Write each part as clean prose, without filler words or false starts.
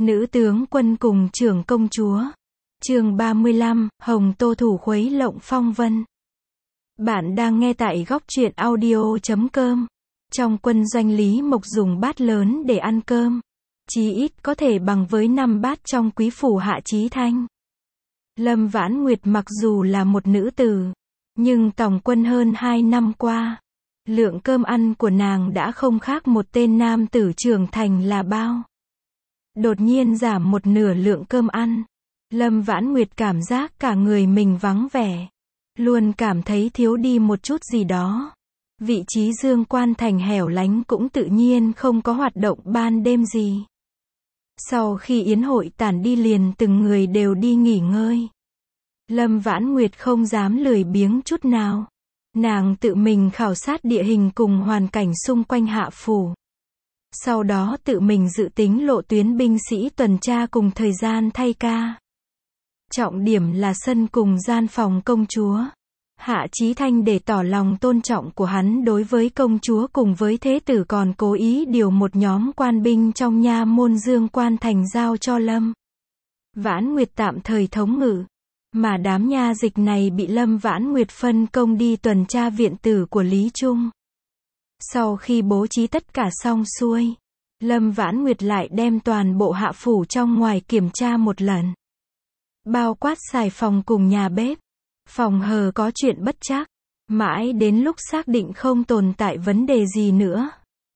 Nữ tướng quân cùng trưởng công chúa. Chương 35, Hồng Tô thủ khuấy lộng phong vân. Bạn đang nghe tại góc truyện audio.com. Trong quân doanh Lý Mộc dùng bát lớn để ăn cơm. Chí ít có thể bằng với 5 bát trong quý phủ Hạ Chí Thanh. Lâm Vãn Nguyệt mặc dù là một nữ tử, nhưng tòng quân hơn 2 năm qua, lượng cơm ăn của nàng đã không khác một tên nam tử trưởng thành là bao. Đột nhiên giảm một nửa lượng cơm ăn, Lâm Vãn Nguyệt cảm giác cả người mình vắng vẻ, luôn cảm thấy thiếu đi một chút gì đó. Vị trí Dương Quan Thành hẻo lánh cũng tự nhiên không có hoạt động ban đêm gì. Sau khi yến hội tản đi liền từng người đều đi nghỉ ngơi. Lâm Vãn Nguyệt không dám lười biếng chút nào. Nàng tự mình khảo sát địa hình cùng hoàn cảnh xung quanh Hạ phủ. Sau đó tự mình dự tính lộ tuyến binh sĩ tuần tra cùng thời gian thay ca. Trọng điểm là sân cùng gian phòng công chúa. Hạ Chí Thanh để tỏ lòng tôn trọng của hắn đối với công chúa cùng với thế tử còn cố ý điều một nhóm quan binh trong nha môn Dương Quan Thành giao cho Lâm Vãn Nguyệt tạm thời thống ngự. Mà đám nha dịch này bị Lâm Vãn Nguyệt phân công đi tuần tra viện tử của Lý Trung. Sau khi bố trí tất cả xong xuôi, Lâm Vãn Nguyệt lại đem toàn bộ hạ phủ trong ngoài kiểm tra một lần. Bao quát xài phòng cùng nhà bếp. Phòng hờ có chuyện bất trắc. Mãi đến lúc xác định không tồn tại vấn đề gì nữa,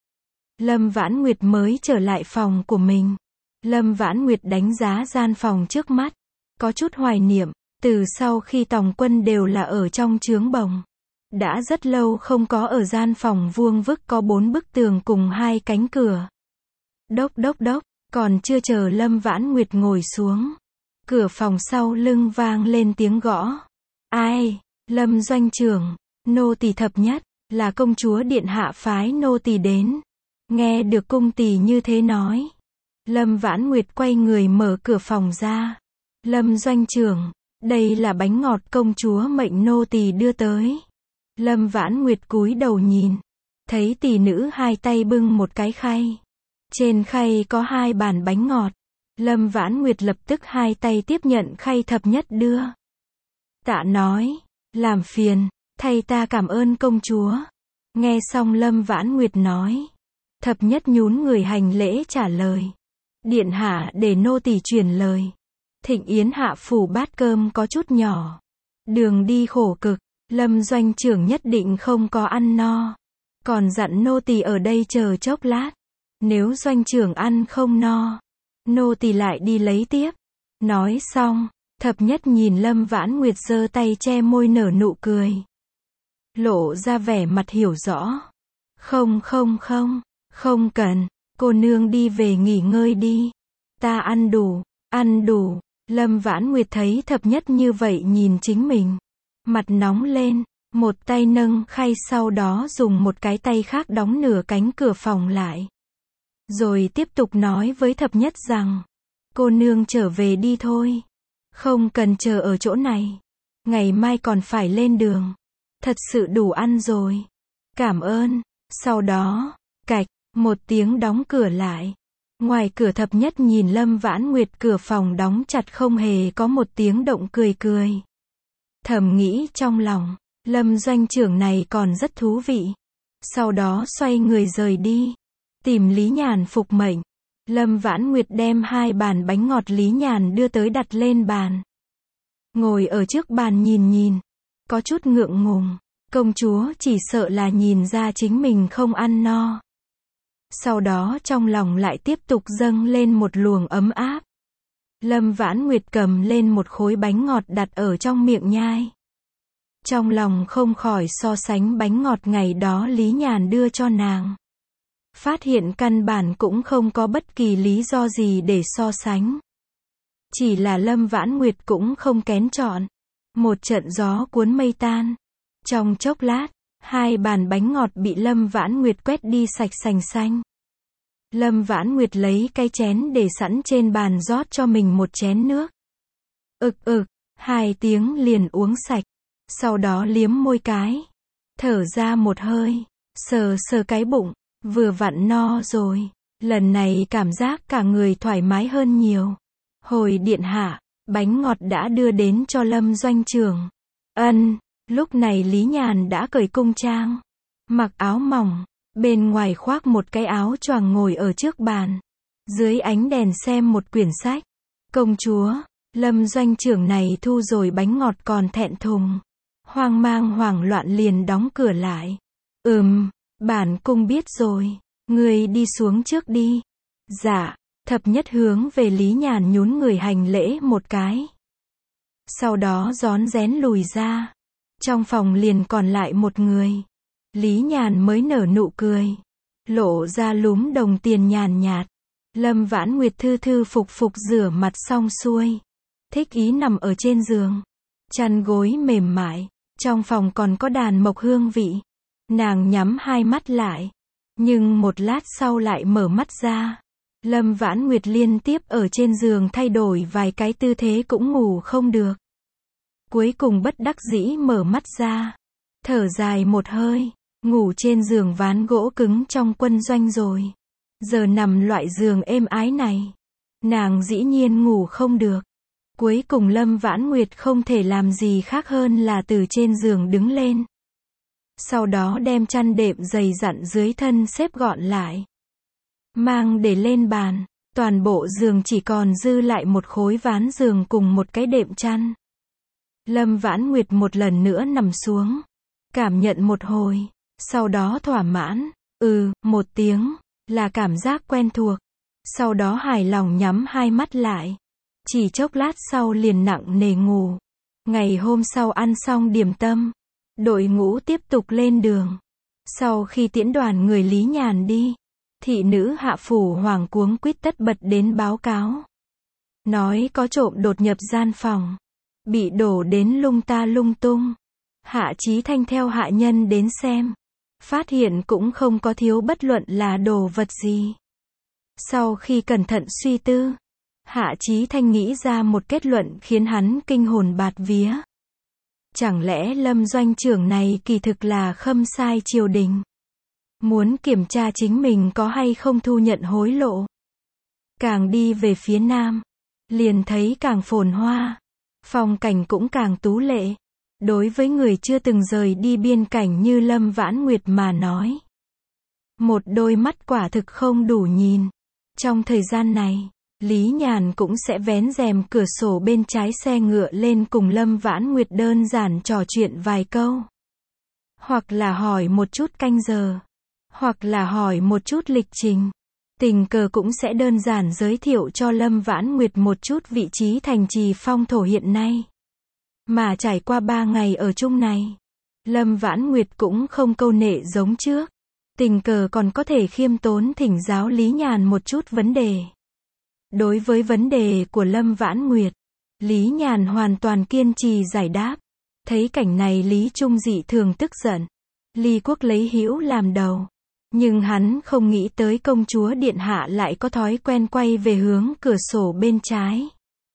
Lâm Vãn Nguyệt mới trở lại phòng của mình. Lâm Vãn Nguyệt đánh giá gian phòng trước mắt. Có chút hoài niệm. Từ sau khi tòng quân đều là ở trong trướng bồng. Đã rất lâu không có ở gian phòng vuông vức có 4 bức tường cùng 2 cánh cửa. Đốc đốc đốc, còn chưa chờ Lâm Vãn Nguyệt ngồi xuống. Cửa phòng sau lưng vang lên tiếng gõ. Ai? Lâm doanh trưởng, nô tỳ Thập Nhất, là công chúa điện hạ phái nô tỳ đến. Nghe được cung tỳ như thế nói, Lâm Vãn Nguyệt quay người mở cửa phòng ra. Lâm doanh trưởng, đây là bánh ngọt công chúa mệnh nô tỳ đưa tới. Lâm Vãn Nguyệt cúi đầu nhìn, thấy tỷ nữ hai tay bưng một cái khay. Trên khay có 2 bàn bánh ngọt. Lâm Vãn Nguyệt lập tức hai tay tiếp nhận khay Thập Nhất đưa. Tạ nói, làm phiền, thay ta cảm ơn công chúa. Nghe xong Lâm Vãn Nguyệt nói, Thập Nhất nhún người hành lễ trả lời. Điện hạ để nô tỳ truyền lời. Thịnh yến hạ phủ bát cơm có chút nhỏ. Đường đi khổ cực, Lâm doanh trưởng nhất định không có ăn no. Còn dặn nô tỳ ở đây chờ chốc lát. Nếu doanh trưởng ăn không no, nô tỳ lại đi lấy tiếp. Nói xong, Thập Nhất nhìn Lâm Vãn Nguyệt giơ tay che môi nở nụ cười. Lộ ra vẻ mặt hiểu rõ. Không cần, cô nương đi về nghỉ ngơi đi. Ta ăn đủ. Lâm Vãn Nguyệt thấy Thập Nhất như vậy nhìn chính mình. Mặt nóng lên, một tay nâng khay sau đó dùng một cái tay khác đóng nửa cánh cửa phòng lại. Rồi tiếp tục nói với Thập Nhất rằng, cô nương trở về đi thôi. Không cần chờ ở chỗ này. Ngày mai còn phải lên đường. Thật sự đủ ăn rồi. Cảm ơn. Sau đó, cạch, một tiếng đóng cửa lại. Ngoài cửa Thập Nhất nhìn Lâm Vãn Nguyệt cửa phòng đóng chặt không hề có một tiếng động cười. Thầm nghĩ trong lòng, Lâm doanh trưởng này còn rất thú vị. Sau đó xoay người rời đi. Tìm Lý Nhàn phục mệnh. Lâm Vãn Nguyệt đem 2 bàn bánh ngọt Lý Nhàn đưa tới đặt lên bàn. Ngồi ở trước bàn nhìn. Có chút ngượng ngùng. Công chúa chỉ sợ là nhìn ra chính mình không ăn no. Sau đó trong lòng lại tiếp tục dâng lên một luồng ấm áp. Lâm Vãn Nguyệt cầm lên một khối bánh ngọt đặt ở trong miệng nhai. Trong lòng không khỏi so sánh bánh ngọt ngày đó Lý Nhàn đưa cho nàng. Phát hiện căn bản cũng không có bất kỳ lý do gì để so sánh. Chỉ là Lâm Vãn Nguyệt cũng không kén chọn. Một trận gió cuốn mây tan. Trong chốc lát, 2 bàn bánh ngọt bị Lâm Vãn Nguyệt quét đi sạch sành xanh. Lâm Vãn Nguyệt lấy cái chén để sẵn trên bàn rót cho mình một chén nước. 2 tiếng liền uống sạch. Sau đó liếm môi cái. Thở ra một hơi. Sờ cái bụng. Vừa vặn no rồi. Lần này cảm giác cả người thoải mái hơn nhiều. Hồi điện hạ, bánh ngọt đã đưa đến cho Lâm doanh trưởng. Ân, lúc này Lý Nhàn đã cởi cung trang, mặc áo mỏng, bên ngoài khoác một cái áo choàng ngồi ở trước bàn. Dưới ánh đèn xem một quyển sách. Công chúa, Lâm doanh trưởng này thu rồi bánh ngọt còn thẹn thùng. Hoang mang hoảng loạn liền đóng cửa lại. Bản cung biết rồi, ngươi đi xuống trước đi. Dạ, thập nhất hướng về Lý Nhàn nhún người hành lễ một cái. Sau đó rón rén lùi ra. Trong phòng liền còn lại một người. Lý Nhàn mới nở nụ cười, lộ ra lúm đồng tiền nhàn nhạt. Lâm Vãn Nguyệt thư thư phục phục rửa mặt xong xuôi, thích ý nằm ở trên giường, chăn gối mềm mại, trong phòng còn có đàn mộc hương vị. Nàng nhắm hai mắt lại, nhưng một lát sau lại mở mắt ra. Lâm Vãn Nguyệt liên tiếp ở trên giường thay đổi vài cái tư thế cũng ngủ không được. Cuối cùng bất đắc dĩ mở mắt ra, thở dài một hơi, ngủ trên giường ván gỗ cứng trong quân doanh rồi. Giờ nằm loại giường êm ái này, nàng dĩ nhiên ngủ không được. Cuối cùng Lâm Vãn Nguyệt không thể làm gì khác hơn là từ trên giường đứng lên. Sau đó đem chăn đệm dày dặn dưới thân xếp gọn lại, mang để lên bàn. Toàn bộ giường chỉ còn dư lại một khối ván giường cùng một cái đệm chăn. Lâm Vãn Nguyệt một lần nữa nằm xuống, cảm nhận một hồi, sau đó thỏa mãn, một tiếng, là cảm giác quen thuộc. Sau đó hài lòng nhắm hai mắt lại. Chỉ chốc lát sau liền nặng nề ngủ. Ngày hôm sau ăn xong điểm tâm, đội ngũ tiếp tục lên đường. Sau khi tiễn đoàn người Lý Nhàn đi, thị nữ Hạ Phủ Hoàng cuống quýt tất bật đến báo cáo. Nói có trộm đột nhập gian phòng, bị đổ đến lung ta lung tung. Hạ Chí Thanh theo hạ nhân đến xem, phát hiện cũng không có thiếu bất luận là đồ vật gì. Sau khi cẩn thận suy tư, Hạ Chí Thanh nghĩ ra một kết luận khiến hắn kinh hồn bạt vía. Chẳng lẽ Lâm doanh trưởng này kỳ thực là khâm sai triều đình, muốn kiểm tra chính mình có hay không thu nhận hối lộ. Càng đi về phía nam, liền thấy càng phồn hoa, phong cảnh cũng càng tú lệ. Đối với người chưa từng rời đi biên cảnh như Lâm Vãn Nguyệt mà nói, một đôi mắt quả thực không đủ nhìn. Trong thời gian này, Lý Nhàn cũng sẽ vén rèm cửa sổ bên trái xe ngựa lên cùng Lâm Vãn Nguyệt đơn giản trò chuyện vài câu. Hoặc là hỏi một chút canh giờ, hoặc là hỏi một chút lịch trình. Tình cờ cũng sẽ đơn giản giới thiệu cho Lâm Vãn Nguyệt một chút vị trí thành trì phong thổ hiện nay. Mà trải qua 3 ngày ở chung này, Lâm Vãn Nguyệt cũng không câu nệ giống trước. Tình cờ còn có thể khiêm tốn thỉnh giáo Lý Nhàn một chút vấn đề. Đối với vấn đề của Lâm Vãn Nguyệt, Lý Nhàn hoàn toàn kiên trì giải đáp. Thấy cảnh này Lý Trung dị thường tức giận. Lý Quốc lấy hữu làm đầu. Nhưng hắn không nghĩ tới công chúa điện hạ lại có thói quen quay về hướng cửa sổ bên trái.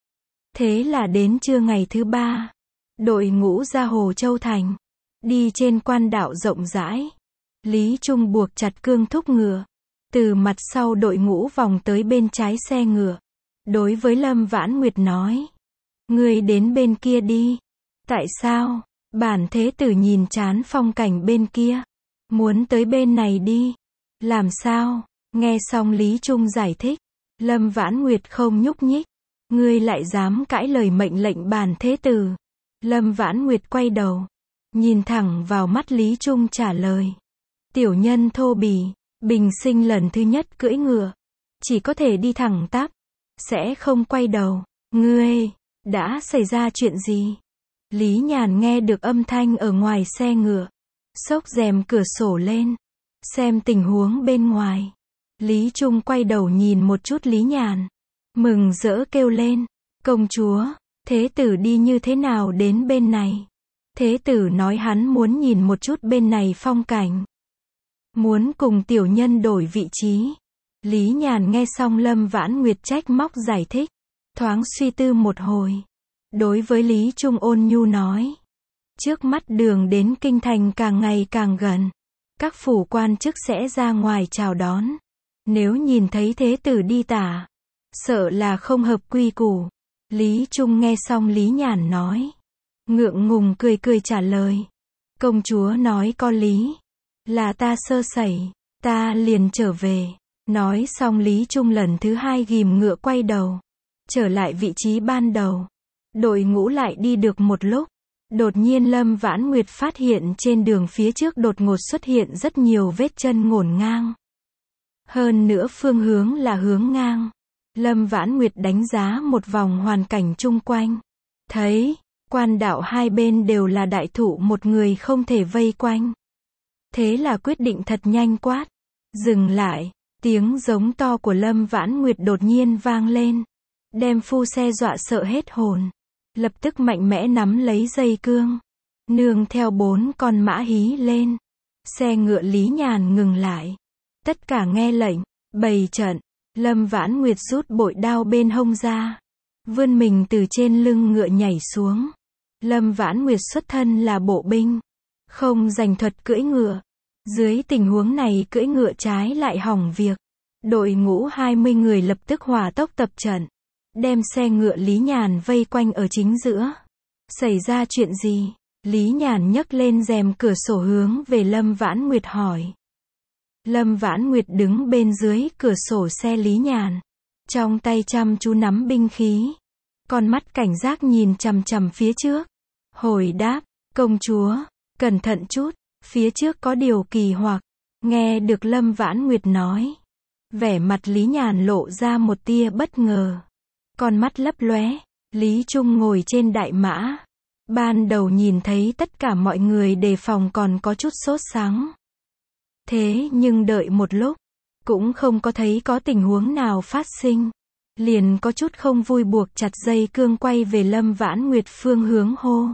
Thế là đến trưa ngày thứ 3, đội ngũ ra Hồ Châu Thành, đi trên quan đạo rộng rãi. Lý Trung buộc chặt cương thúc ngựa, từ mặt sau đội ngũ vòng tới bên trái xe ngựa. Đối với Lâm Vãn Nguyệt nói, ngươi đến bên kia đi. Tại sao? Bản thế tử nhìn chán phong cảnh bên kia, muốn tới bên này đi. Làm sao? Nghe xong Lý Trung giải thích, Lâm Vãn Nguyệt không nhúc nhích. Ngươi lại dám cãi lời mệnh lệnh bản thế tử? Lâm Vãn Nguyệt quay đầu, nhìn thẳng vào mắt Lý Trung trả lời. Tiểu nhân thô bỉ, bình sinh lần thứ nhất cưỡi ngựa, chỉ có thể đi thẳng tắp, sẽ không quay đầu. Ngươi, đã xảy ra chuyện gì? Lý Nhàn nghe được âm thanh ở ngoài xe ngựa, xốc rèm cửa sổ lên, xem tình huống bên ngoài. Lý Trung quay đầu nhìn một chút Lý Nhàn, mừng rỡ kêu lên, công chúa, thế tử đi như thế nào đến bên này? Thế tử nói hắn muốn nhìn một chút bên này phong cảnh, muốn cùng tiểu nhân đổi vị trí. Lý Nhàn nghe xong Lâm Vãn Nguyệt trách móc giải thích, thoáng suy tư một hồi. Đối với Lý Trung ôn nhu nói, trước mắt đường đến kinh thành càng ngày càng gần, các phủ quan chức sẽ ra ngoài chào đón. Nếu nhìn thấy thế tử đi tả, sợ là không hợp quy củ. Lý Trung nghe xong Lý Nhàn nói. Ngượng ngùng cười cười trả lời. Công chúa nói có lý. Là ta sơ sẩy, ta liền trở về. Nói xong Lý Trung lần thứ hai ghìm ngựa quay đầu. Trở lại vị trí ban đầu. Đội ngũ lại đi được một lúc. Đột nhiên Lâm Vãn Nguyệt phát hiện trên đường phía trước đột ngột xuất hiện rất nhiều vết chân ngổn ngang. Hơn nữa phương hướng là hướng ngang. Lâm Vãn Nguyệt đánh giá một vòng hoàn cảnh chung quanh. Thấy, quan đạo hai bên đều là đại thụ, một người không thể vây quanh. Thế là quyết định thật nhanh quát. Dừng lại, tiếng giống to của Lâm Vãn Nguyệt đột nhiên vang lên. Đem phu xe dọa sợ hết hồn. Lập tức mạnh mẽ nắm lấy dây cương. Nương theo 4 con mã hí lên. Xe ngựa Lý Nhàn ngừng lại. Tất cả nghe lệnh, bày trận. Lâm Vãn Nguyệt rút bội đao bên hông ra. Vươn mình từ trên lưng ngựa nhảy xuống. Lâm Vãn Nguyệt xuất thân là bộ binh. Không giành thuật cưỡi ngựa. Dưới tình huống này cưỡi ngựa trái lại hỏng việc. Đội ngũ 20 người lập tức hỏa tốc tập trận. Đem xe ngựa Lý Nhàn vây quanh ở chính giữa. Xảy ra chuyện gì? Lý Nhàn nhấc lên rèm cửa sổ hướng về Lâm Vãn Nguyệt hỏi. Lâm Vãn Nguyệt đứng bên dưới cửa sổ xe Lý Nhàn. Trong tay chăm chú nắm binh khí. Con mắt cảnh giác nhìn chằm chằm phía trước. Hồi đáp, công chúa, cẩn thận chút, phía trước có điều kỳ hoặc. Nghe được Lâm Vãn Nguyệt nói. Vẻ mặt Lý Nhàn lộ ra một tia bất ngờ. Con mắt lấp lóe. Lý Trung ngồi trên đại mã. Ban đầu nhìn thấy tất cả mọi người đề phòng còn có chút sốt sắng. Thế nhưng đợi một lúc, cũng không có thấy có tình huống nào phát sinh. Liền có chút không vui buộc chặt dây cương quay về Lâm Vãn Nguyệt phương hướng hô.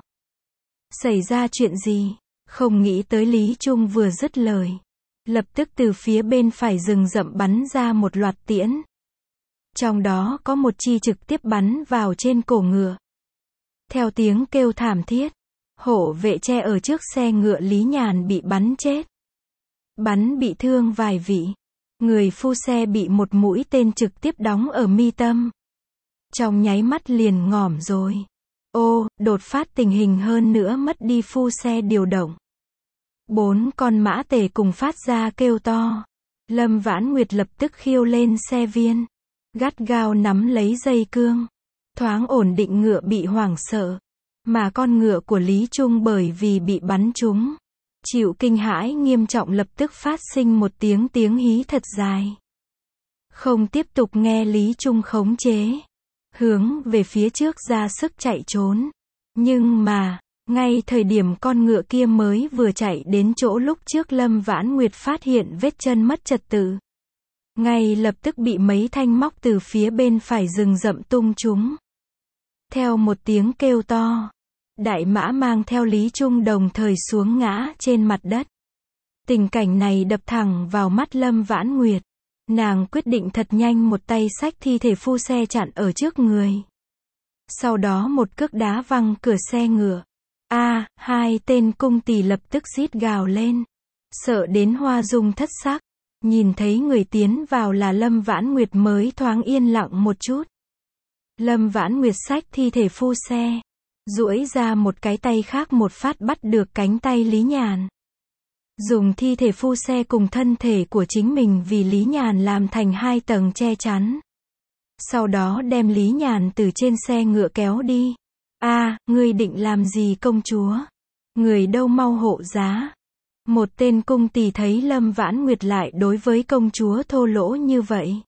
Xảy ra chuyện gì? Không nghĩ tới Lý Trung vừa dứt lời. Lập tức từ phía bên phải rừng rậm bắn ra một loạt tiễn. Trong đó có một chi trực tiếp bắn vào trên cổ ngựa. Theo tiếng kêu thảm thiết, hộ vệ che ở trước xe ngựa Lý Nhàn bị bắn chết. Bắn bị thương vài vị. Người phu xe bị một mũi tên trực tiếp đóng ở mi tâm. Trong nháy mắt liền ngỏm rồi. Ô, đột phát tình hình hơn nữa mất đi phu xe điều động. 4 con mã tề cùng phát ra kêu to. Lâm Vãn Nguyệt lập tức khiêu lên xe viên. Gắt gao nắm lấy dây cương. Thoáng ổn định ngựa bị hoảng sợ. Mà con ngựa của Lý Trung bởi vì bị bắn trúng. Chịu kinh hãi nghiêm trọng lập tức phát sinh một tiếng hí thật dài. Không tiếp tục nghe Lý Trung khống chế. Hướng về phía trước ra sức chạy trốn. Nhưng mà, ngay thời điểm con ngựa kia mới vừa chạy đến chỗ lúc trước Lâm Vãn Nguyệt phát hiện vết chân mất trật tự. Ngay lập tức bị mấy thanh móc từ phía bên phải rừng rậm tung trúng. Theo một tiếng kêu to. Đại mã mang theo Lý Trung đồng thời xuống ngã trên mặt đất. Tình cảnh này đập thẳng vào mắt Lâm Vãn Nguyệt. Nàng quyết định thật nhanh một tay xách thi thể phu xe chặn ở trước người. Sau đó một cước đá văng cửa xe ngựa. Hai tên cung tỳ lập tức rít gào lên. Sợ đến hoa dung thất sắc. Nhìn thấy người tiến vào là Lâm Vãn Nguyệt mới thoáng yên lặng một chút. Lâm Vãn Nguyệt xách thi thể phu xe. Duỗi ra một cái tay khác một phát bắt được cánh tay Lý Nhàn. Dùng thi thể phu xe cùng thân thể của chính mình vì Lý Nhàn làm thành 2 tầng che chắn. Sau đó đem Lý Nhàn từ trên xe ngựa kéo đi. Ngươi định làm gì công chúa? Người đâu mau hộ giá. Một tên cung tỳ thấy Lâm Vãn Nguyệt lại đối với công chúa thô lỗ như vậy.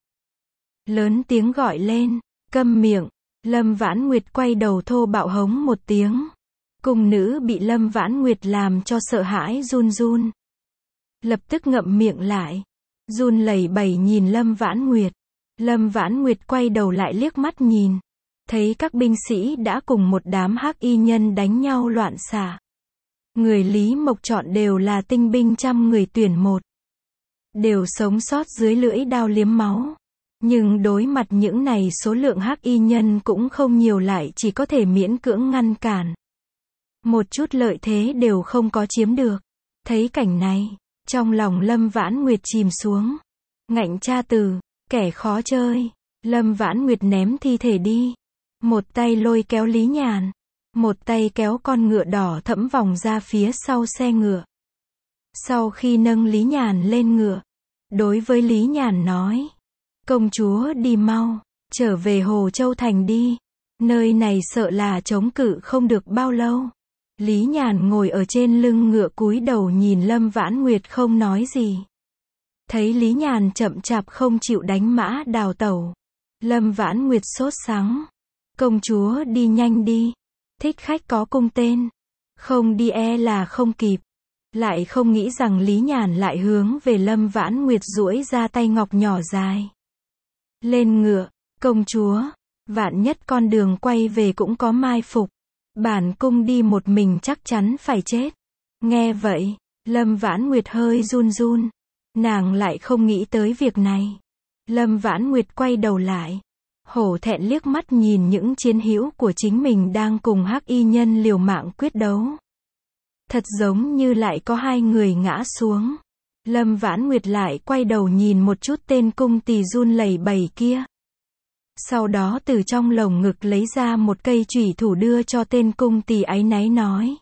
Lớn tiếng gọi lên, câm miệng. Lâm Vãn Nguyệt quay đầu thô bạo hống một tiếng. Cung nữ bị Lâm Vãn Nguyệt làm cho sợ hãi run run. Lập tức ngậm miệng lại. Run lẩy bẩy nhìn Lâm Vãn Nguyệt. Lâm Vãn Nguyệt quay đầu lại liếc mắt nhìn. Thấy các binh sĩ đã cùng một đám hắc y nhân đánh nhau loạn xạ. Người Lý Mộc chọn đều là tinh binh 100 người tuyển một. Đều sống sót dưới lưỡi đao liếm máu. Nhưng đối mặt những này số lượng hắc y nhân cũng không nhiều lại chỉ có thể miễn cưỡng ngăn cản. Một chút lợi thế đều không có chiếm được. Thấy cảnh này, trong lòng Lâm Vãn Nguyệt chìm xuống. Ngạnh cha từ, kẻ khó chơi. Lâm Vãn Nguyệt ném thi thể đi. Một tay lôi kéo Lý Nhàn. Một tay kéo con ngựa đỏ thẫm vòng ra phía sau xe ngựa. Sau khi nâng Lý Nhàn lên ngựa, đối với Lý Nhàn nói. Công chúa đi mau, trở về Hồ Châu Thành đi. Nơi này sợ là chống cự không được bao lâu. Lý Nhàn ngồi ở trên lưng ngựa cúi đầu nhìn Lâm Vãn Nguyệt không nói gì. Thấy Lý Nhàn chậm chạp không chịu đánh mã đào tẩu. Lâm Vãn Nguyệt sốt sắng. Công chúa đi nhanh đi. Thích khách có cung tên. Không đi e là không kịp. Lại không nghĩ rằng Lý Nhàn lại hướng về Lâm Vãn Nguyệt duỗi ra tay ngọc nhỏ dài. Lên ngựa, công chúa. Vạn nhất con đường quay về cũng có mai phục. Bản cung đi một mình chắc chắn phải chết. Nghe vậy, Lâm Vãn Nguyệt hơi run run. Nàng lại không nghĩ tới việc này. Lâm Vãn Nguyệt quay đầu lại. Hổ thẹn liếc mắt nhìn những chiến hữu của chính mình đang cùng Hắc Y Nhân liều mạng quyết đấu. Thật giống như lại có hai người ngã xuống. Lâm Vãn Nguyệt lại quay đầu nhìn một chút tên cung tỳ run lẩy bẩy kia. Sau đó từ trong lồng ngực lấy ra một cây chủy thủ đưa cho tên cung tỳ áy náy nói.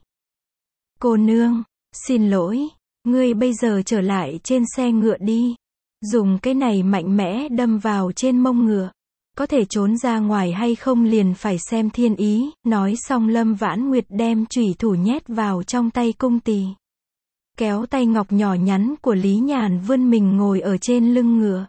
Cô nương, xin lỗi, ngươi bây giờ trở lại trên xe ngựa đi. Dùng cái này mạnh mẽ đâm vào trên mông ngựa. Có thể trốn ra ngoài hay không liền phải xem thiên ý. Nói xong Lâm Vãn Nguyệt đem chủy thủ nhét vào trong tay cung tỳ. Kéo tay ngọc nhỏ nhắn của Lý Nhàn vươn mình ngồi ở trên lưng ngựa.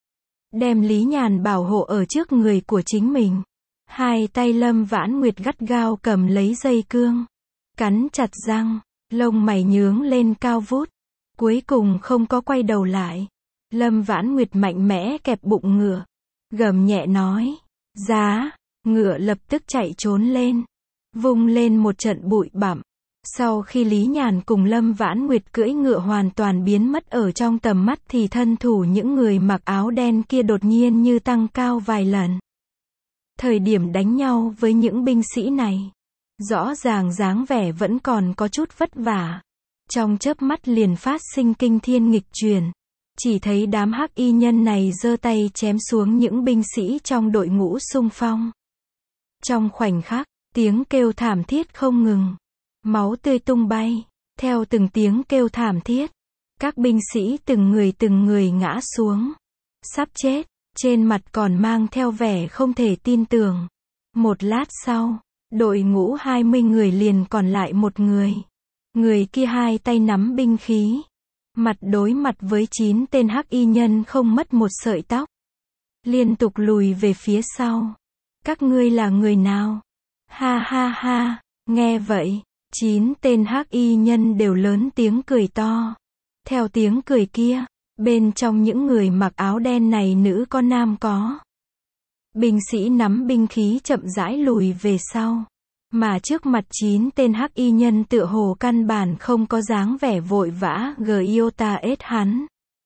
Đem Lý Nhàn bảo hộ ở trước người của chính mình. Hai tay Lâm Vãn Nguyệt gắt gao cầm lấy dây cương. Cắn chặt răng, lông mày nhướng lên cao vút. Cuối cùng không có quay đầu lại. Lâm Vãn Nguyệt mạnh mẽ kẹp bụng ngựa. Gầm nhẹ nói. Giá, ngựa lập tức chạy trốn lên. Vung lên một trận bụi bặm. Sau khi Lý Nhàn cùng Lâm Vãn Nguyệt cưỡi ngựa hoàn toàn biến mất ở trong tầm mắt thì thân thủ những người mặc áo đen kia đột nhiên như tăng cao vài lần. Thời điểm đánh nhau với những binh sĩ này, rõ ràng dáng vẻ vẫn còn có chút vất vả. Trong chớp mắt liền phát sinh kinh thiên nghịch chuyển. Chỉ thấy đám Hắc Y Nhân này giơ tay chém xuống những binh sĩ trong đội ngũ xung phong. Trong khoảnh khắc, tiếng kêu thảm thiết không ngừng. Máu tươi tung bay. Theo từng tiếng kêu thảm thiết, các binh sĩ từng người ngã xuống. Sắp chết, trên mặt còn mang theo vẻ không thể tin tưởng. Một lát sau, đội ngũ 20 người liền còn lại một người. Người kia hai tay nắm binh khí. Mặt đối mặt với 9 tên Hắc Y Nhân không mất một sợi tóc. Liên tục lùi về phía sau. Các ngươi là người nào? Ha ha ha, nghe vậy. 9 tên Hắc Y Nhân đều lớn tiếng cười to. Theo tiếng cười kia, bên trong những người mặc áo đen này nữ có nam có. Binh sĩ nắm binh khí chậm rãi lùi về sau. Mà trước mặt 9 tên Hắc Y Nhân tựa hồ căn bản không có dáng vẻ vội vã giota ết hắn.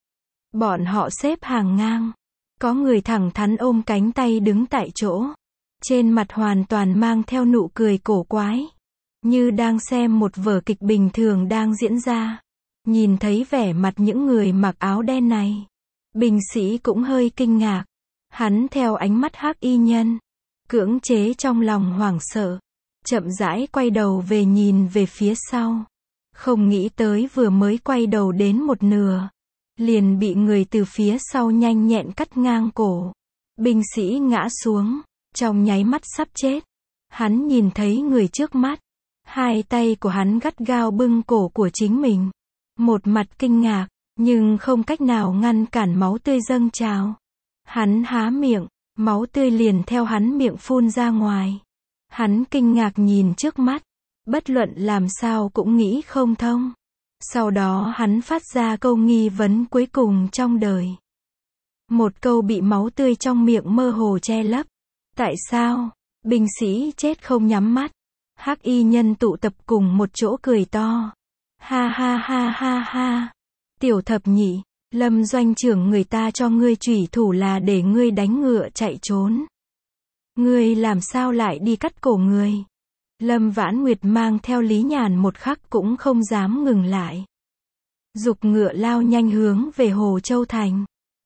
Bọn họ xếp hàng ngang. Có người thẳng thắn ôm cánh tay đứng tại chỗ. Trên mặt hoàn toàn mang theo nụ cười cổ quái. Như đang xem một vở kịch bình thường đang diễn ra. Nhìn thấy vẻ mặt những người mặc áo đen này, binh sĩ cũng hơi kinh ngạc. Hắn theo ánh mắt Hắc Y Nhân, cưỡng chế trong lòng hoảng sợ, chậm rãi quay đầu về nhìn về phía sau. Không nghĩ tới vừa mới quay đầu đến một nửa, liền bị người từ phía sau nhanh nhẹn cắt ngang cổ. Binh sĩ ngã xuống, trong nháy mắt sắp chết. Hắn nhìn thấy người trước mắt. Hai tay của hắn gắt gao bưng cổ của chính mình. Một mặt kinh ngạc, nhưng không cách nào ngăn cản máu tươi dâng trào. Hắn há miệng, máu tươi liền theo hắn miệng phun ra ngoài. Hắn kinh ngạc nhìn trước mắt, bất luận làm sao cũng nghĩ không thông. Sau đó hắn phát ra câu nghi vấn cuối cùng trong đời. Một câu bị máu tươi trong miệng mơ hồ che lấp. Tại sao? Binh sĩ chết không nhắm mắt. Hắc Y Nhân tụ tập cùng một chỗ cười to. Ha ha ha ha ha. Tiểu thập nhị, Lâm doanh trưởng người ta cho ngươi chủy thủ là để ngươi đánh ngựa chạy trốn. Ngươi làm sao lại đi cắt cổ người? Lâm Vãn Nguyệt mang theo Lý Nhàn một khắc cũng không dám ngừng lại. Giục ngựa lao nhanh hướng về Hồ Châu Thành.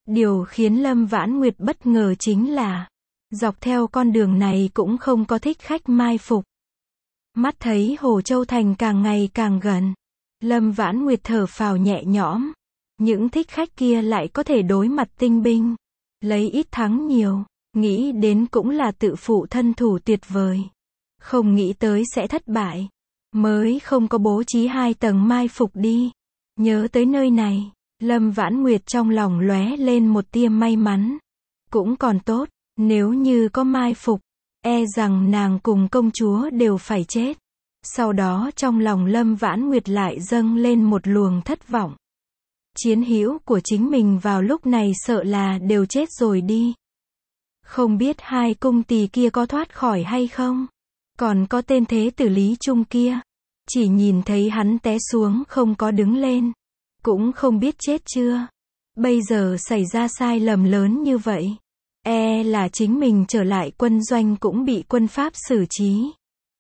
Điều khiến Lâm Vãn Nguyệt bất ngờ chính là, dọc theo con đường này cũng không có thích khách mai phục. Mắt thấy Hồ Châu Thành càng ngày càng gần, Lâm Vãn Nguyệt thở phào nhẹ nhõm. Những thích khách kia lại có thể đối mặt tinh binh, lấy ít thắng nhiều, nghĩ đến cũng là tự phụ thân thủ tuyệt vời. Không nghĩ tới sẽ thất bại, mới không có bố trí 2 tầng mai phục đi. Nhớ tới nơi này, Lâm Vãn Nguyệt trong lòng lóe lên một tia may mắn. Cũng còn tốt, nếu như có mai phục, e rằng nàng cùng công chúa đều phải chết. Sau đó trong lòng Lâm Vãn Nguyệt lại dâng lên một luồng thất vọng. Chiến hữu của chính mình vào lúc này sợ là đều chết rồi đi. Không biết 2 cung tỳ kia có thoát khỏi hay không? Còn có tên thế tử Lý Trung kia, chỉ nhìn thấy hắn té xuống không có đứng lên, cũng không biết chết chưa. Bây giờ xảy ra sai lầm lớn như vậy, e là chính mình trở lại quân doanh cũng bị quân Pháp xử trí.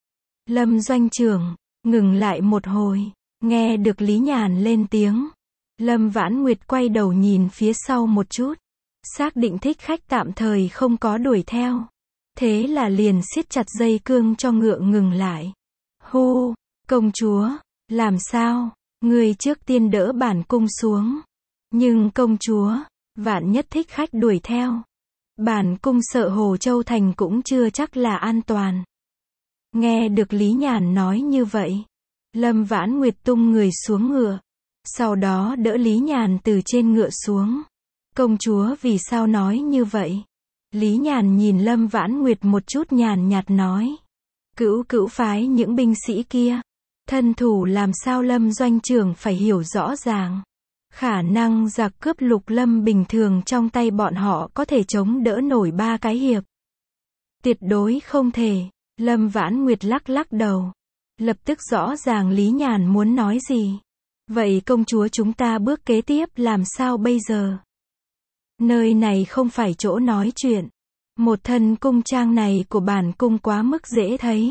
Lâm doanh trưởng, ngừng lại một hồi, nghe được Lý Nhàn lên tiếng. Lâm Vãn Nguyệt quay đầu nhìn phía sau một chút, xác định thích khách tạm thời không có đuổi theo. Thế là liền siết chặt dây cương cho ngựa ngừng lại. Hô, công chúa, làm sao? Người trước tiên đỡ bản cung xuống. Nhưng công chúa, vạn nhất thích khách đuổi theo. Bản cung sợ Hồ Châu Thành cũng chưa chắc là an toàn. Nghe được Lý Nhàn nói như vậy, Lâm Vãn Nguyệt tung người xuống ngựa. Sau đó đỡ Lý Nhàn từ trên ngựa xuống. Công chúa vì sao nói như vậy? Lý Nhàn nhìn Lâm Vãn Nguyệt một chút nhàn nhạt nói. Cữu phái những binh sĩ kia. Thân thủ làm sao Lâm doanh trưởng phải hiểu rõ ràng. Khả năng giặc cướp Lục Lâm bình thường trong tay bọn họ có thể chống đỡ nổi 3 cái hiệp. Tuyệt đối không thể. Lâm Vãn Nguyệt lắc lắc đầu. Lập tức rõ ràng Lý Nhàn muốn nói gì. Vậy công chúa chúng ta bước kế tiếp làm sao bây giờ? Nơi này không phải chỗ nói chuyện. Một thân cung trang này của bản cung quá mức dễ thấy.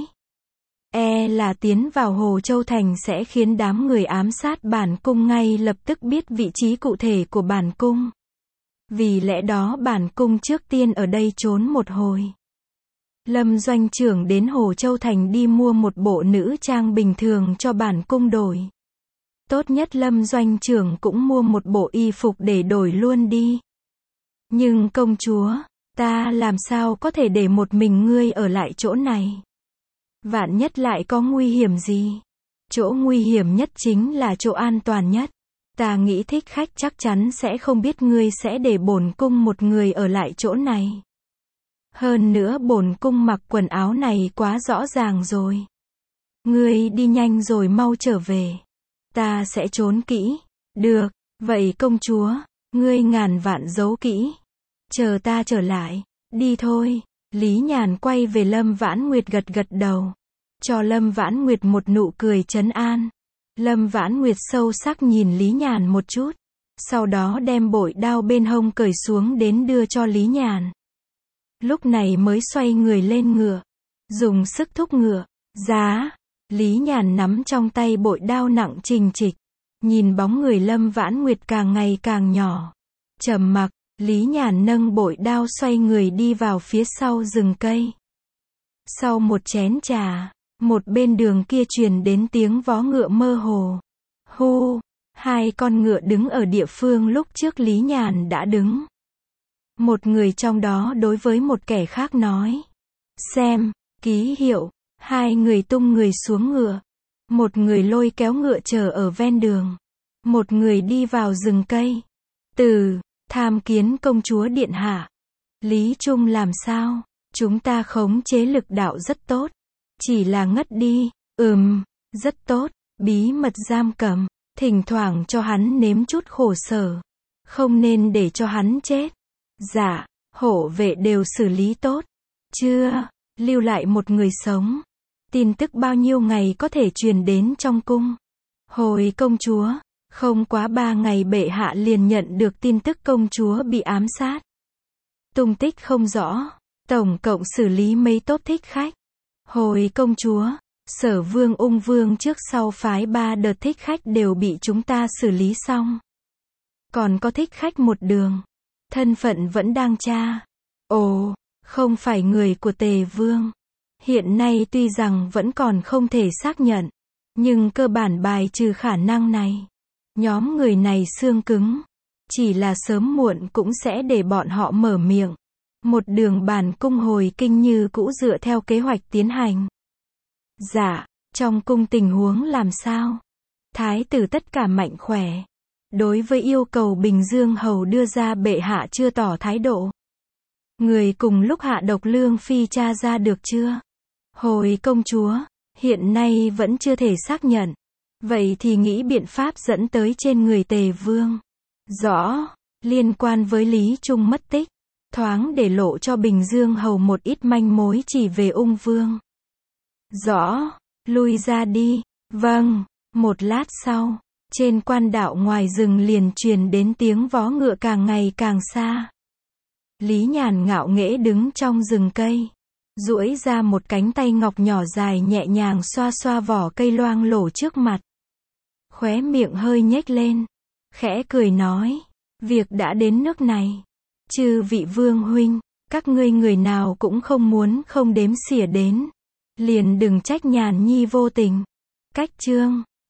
E là tiến vào Hồ Châu Thành sẽ khiến đám người ám sát bản cung ngay lập tức biết vị trí cụ thể của bản cung. Vì lẽ đó bản cung trước tiên ở đây trốn một hồi. Lâm doanh trưởng đến Hồ Châu Thành đi mua một bộ nữ trang bình thường cho bản cung đổi. Tốt nhất Lâm doanh trưởng cũng mua một bộ y phục để đổi luôn đi. Nhưng công chúa, ta làm sao có thể để một mình ngươi ở lại chỗ này? Vạn nhất lại có nguy hiểm gì? Chỗ nguy hiểm nhất chính là chỗ an toàn nhất. Ta nghĩ thích khách chắc chắn sẽ không biết ngươi sẽ để bổn cung một người ở lại chỗ này. Hơn nữa bổn cung mặc quần áo này quá rõ ràng rồi. Ngươi đi nhanh rồi mau trở về. Ta sẽ trốn kỹ. Được, vậy công chúa, ngươi ngàn vạn giấu kỹ. Chờ ta trở lại. Đi thôi. Lý Nhàn quay về Lâm Vãn Nguyệt gật gật đầu. Cho Lâm Vãn Nguyệt một nụ cười trấn an. Lâm Vãn Nguyệt sâu sắc nhìn Lý Nhàn một chút. Sau đó đem bội đao bên hông cởi xuống đến đưa cho Lý Nhàn. Lúc này mới xoay người lên ngựa. Dùng sức thúc ngựa. Giá. Lý Nhàn nắm trong tay bội đao nặng trình trịch. Nhìn bóng người Lâm Vãn Nguyệt càng ngày càng nhỏ. Trầm mặc, Lý Nhàn nâng bội đao xoay người đi vào phía sau rừng cây. Sau một chén trà, một bên đường kia truyền đến tiếng vó ngựa mơ hồ. Hô, 2 con ngựa đứng ở địa phương lúc trước Lý Nhàn đã đứng. Một người trong đó đối với một kẻ khác nói. Xem, ký hiệu. 2 người tung người xuống ngựa. Một người lôi kéo ngựa chờ ở ven đường. Một người đi vào rừng cây. Tham kiến công chúa điện hạ. Lý Trung làm sao? Chúng ta khống chế lực đạo rất tốt. Chỉ là ngất đi. Rất tốt. Bí mật giam cầm. Thỉnh thoảng cho hắn nếm chút khổ sở. Không nên để cho hắn chết. Dạ, hộ vệ đều xử lý tốt. Chưa, lưu lại một người sống. Tin tức bao nhiêu ngày có thể truyền đến trong cung? Hồi công chúa, không quá 3 ngày bệ hạ liền nhận được tin tức công chúa bị ám sát. Tung tích không rõ, tổng cộng xử lý mấy tốp thích khách. Hồi công chúa, Sở Vương Ung Vương trước sau phái 3 đợt thích khách đều bị chúng ta xử lý xong. Còn có thích khách một đường. thân phận vẫn đang tra. Ồ, không phải người của Tề Vương. Hiện nay tuy rằng vẫn còn không thể xác nhận, nhưng cơ bản bài trừ khả năng này. Nhóm người này xương cứng, chỉ là sớm muộn cũng sẽ để bọn họ mở miệng. Một đường bản cung hồi kinh như cũ dựa theo kế hoạch tiến hành. Dạ, trong cung tình huống làm sao? Thái tử tất cả mạnh khỏe. Đối với yêu cầu Bình Dương Hầu đưa ra bệ hạ chưa tỏ thái độ. Người cùng lúc hạ độc Lương Phi tra ra được chưa? Hồi công chúa, hiện nay vẫn chưa thể xác nhận. Vậy thì nghĩ biện pháp dẫn tới trên người Tề Vương. Rõ, liên quan với Lý Trung mất tích. Thoáng để lộ cho Bình Dương Hầu một ít manh mối chỉ về Ung Vương. Rõ, lui ra đi. Vâng, một lát sau, trên quan đạo ngoài rừng liền truyền đến tiếng vó ngựa càng ngày càng xa. Lý Nhàn ngạo nghễ đứng trong rừng cây, duỗi ra một cánh tay ngọc nhỏ dài nhẹ nhàng xoa xoa vỏ cây loang lổ trước mặt. Khóe miệng hơi nhếch lên, khẽ cười nói, việc đã đến nước này. Chư vị vương huynh, các ngươi người nào cũng không muốn không đếm xỉa đến. Liền đừng trách Nhàn nhi vô tình. Cách chương